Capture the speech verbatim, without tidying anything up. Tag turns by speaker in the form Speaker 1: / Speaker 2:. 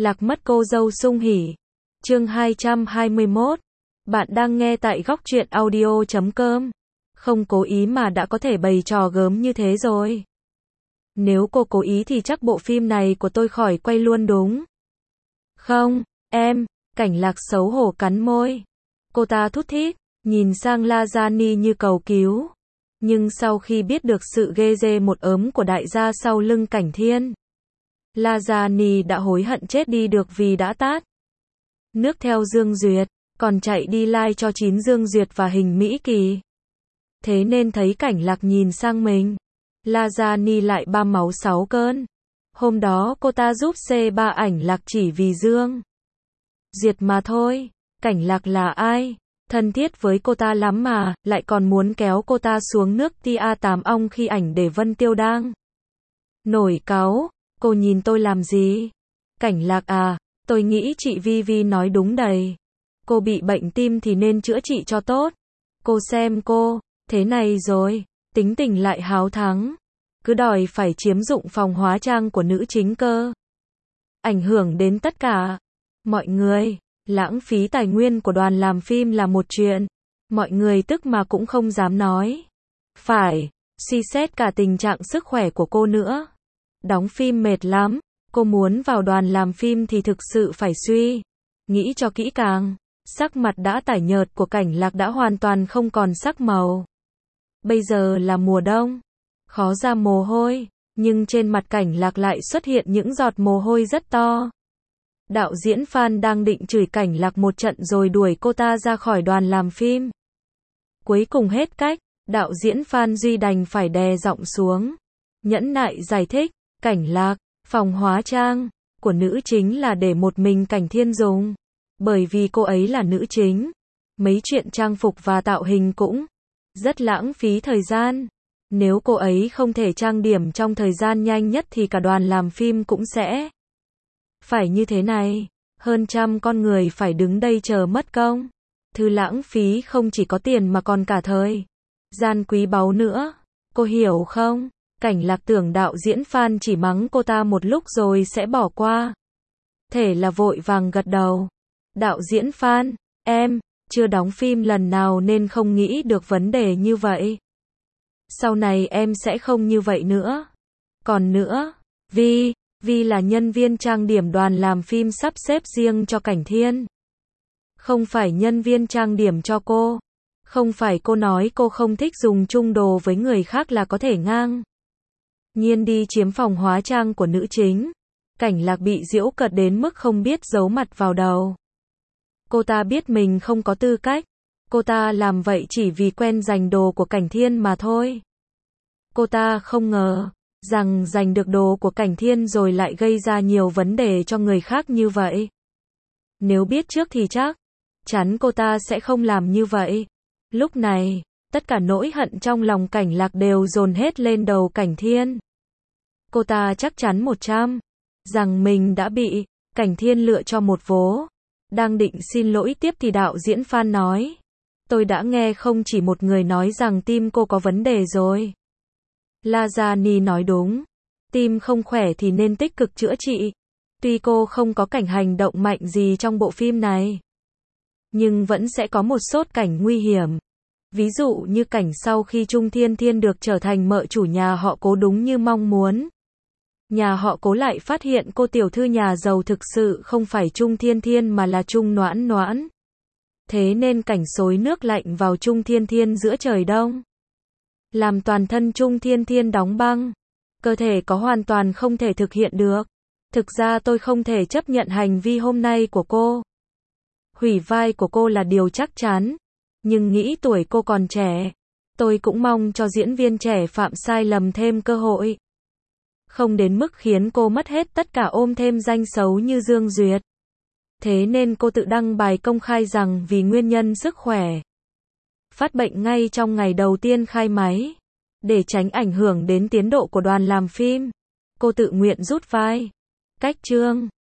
Speaker 1: Lạc mất cô dâu Sung Hỉ. Chương hai trăm hai mươi mốt. Bạn đang nghe tại góc truyện audio chấm com. Không cố ý mà đã có thể bày trò gớm như thế rồi. Nếu cô cố ý thì chắc bộ phim này của tôi khỏi quay luôn đúng. Không, em, Cảnh Lạc xấu hổ cắn môi. Cô ta thút thít, nhìn sang Lajani như cầu cứu. Nhưng sau khi biết được sự ghê dê một ớm của đại gia sau lưng Cảnh Thiên, Lajani đã hối hận chết đi được vì đã tát nước theo Dương Duyệt, còn chạy đi like cho chín Dương Duyệt và Hình Mỹ Kỳ. Thế nên thấy Cảnh Lạc nhìn sang mình, Lajani lại ba máu sáu cơn. Hôm đó cô ta giúp xê ba Ảnh Lạc chỉ vì Dương Duyệt mà thôi. Cảnh Lạc là ai? Thân thiết với cô ta lắm mà, lại còn muốn kéo cô ta xuống nước tia tám ong khi Ảnh để Vân Tiêu đang nổi cáu. Cô nhìn tôi làm gì? Cảnh Lạc à, tôi nghĩ chị Vi Vi nói đúng đầy. Cô bị bệnh tim thì nên chữa trị cho tốt. Cô xem cô, thế này rồi, tính tình lại háo thắng. Cứ đòi phải chiếm dụng phòng hóa trang của nữ chính cơ. Ảnh hưởng đến tất cả mọi người. Lãng phí tài nguyên của đoàn làm phim là một chuyện. Mọi người tức mà cũng không dám nói. Phải, suy xét cả tình trạng sức khỏe của cô nữa. Đóng phim mệt lắm. Cô muốn vào đoàn làm phim thì thực sự phải suy nghĩ cho kỹ càng. Sắc mặt đã tái nhợt của Cảnh Lạc đã hoàn toàn không còn sắc màu. Bây giờ là mùa đông, khó ra mồ hôi, nhưng trên mặt Cảnh Lạc lại xuất hiện những giọt mồ hôi rất to. Đạo diễn Phan đang định chửi Cảnh Lạc một trận rồi đuổi cô ta ra khỏi đoàn làm phim. Cuối cùng hết cách, đạo diễn Phan Duy đành phải đè giọng xuống, nhẫn nại giải thích, Cảnh Lạc, phòng hóa trang của nữ chính là để một mình Cảnh Thiên dùng. Bởi vì cô ấy là nữ chính, mấy chuyện trang phục và tạo hình cũng rất lãng phí thời gian. Nếu cô ấy không thể trang điểm trong thời gian nhanh nhất thì cả đoàn làm phim cũng sẽ phải như thế này. Hơn trăm con người phải đứng đây chờ mất công. Thứ lãng phí không chỉ có tiền mà còn cả thời gian quý báu nữa. Cô hiểu không? Cảnh Lạc tưởng đạo diễn Phan chỉ mắng cô ta một lúc rồi sẽ bỏ qua. Thể là vội vàng gật đầu. Đạo diễn Phan, em chưa đóng phim lần nào nên không nghĩ được vấn đề như vậy. Sau này em sẽ không như vậy nữa. Còn nữa, Vi, Vi là nhân viên trang điểm đoàn làm phim sắp xếp riêng cho Cảnh Thiên. Không phải nhân viên trang điểm cho cô. Không phải cô nói cô không thích dùng chung đồ với người khác là có thể ngang nhiên đi chiếm phòng hóa trang của nữ chính. Cảnh Lạc bị giễu cợt đến mức không biết giấu mặt vào đầu. Cô ta biết mình không có tư cách. Cô ta làm vậy chỉ vì quen giành đồ của Cảnh Thiên mà thôi. Cô ta không ngờ rằng giành được đồ của Cảnh Thiên rồi lại gây ra nhiều vấn đề cho người khác như vậy. Nếu biết trước thì chắc chắn cô ta sẽ không làm như vậy. Lúc này, tất cả nỗi hận trong lòng Cảnh Lạc đều dồn hết lên đầu Cảnh Thiên. Cô ta chắc chắn một trăm rằng mình đã bị Cảnh Thiên lựa cho một vố. Đang định xin lỗi tiếp thì đạo diễn Phan nói, tôi đã nghe không chỉ một người nói rằng tim cô có vấn đề rồi. Lajani nói đúng, tim không khỏe thì nên tích cực chữa trị. Tuy cô không có cảnh hành động mạnh gì trong bộ phim này, nhưng vẫn sẽ có một số cảnh nguy hiểm. Ví dụ như cảnh sau khi Trung Thiên Thiên được trở thành mợ chủ nhà họ Cố đúng như mong muốn. Nhà họ Cố lại phát hiện cô tiểu thư nhà giàu thực sự không phải Trung Thiên Thiên mà là Trung Noãn Noãn. Thế nên cảnh xối nước lạnh vào Trung Thiên Thiên giữa trời đông, làm toàn thân Trung Thiên Thiên đóng băng. Cơ thể có hoàn toàn không thể thực hiện được. Thực ra tôi không thể chấp nhận hành vi hôm nay của cô. Hủy vai của cô là điều chắc chắn. Nhưng nghĩ tuổi cô còn trẻ. Tôi cũng mong cho diễn viên trẻ phạm sai lầm thêm cơ hội. Không đến mức khiến cô mất hết tất cả ôm thêm danh xấu như Dương Duyệt. Thế nên cô tự đăng bài công khai rằng vì nguyên nhân sức khỏe phát bệnh ngay trong ngày đầu tiên khai máy. Để tránh ảnh hưởng đến tiến độ của đoàn làm phim, cô tự nguyện rút vai. Cách chương